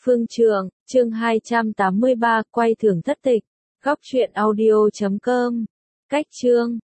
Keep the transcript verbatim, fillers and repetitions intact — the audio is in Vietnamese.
Phương Trường, chương hai trăm tám mươi ba, quay thưởng thất tịch. Góc truyện audio chấm com. Cách chương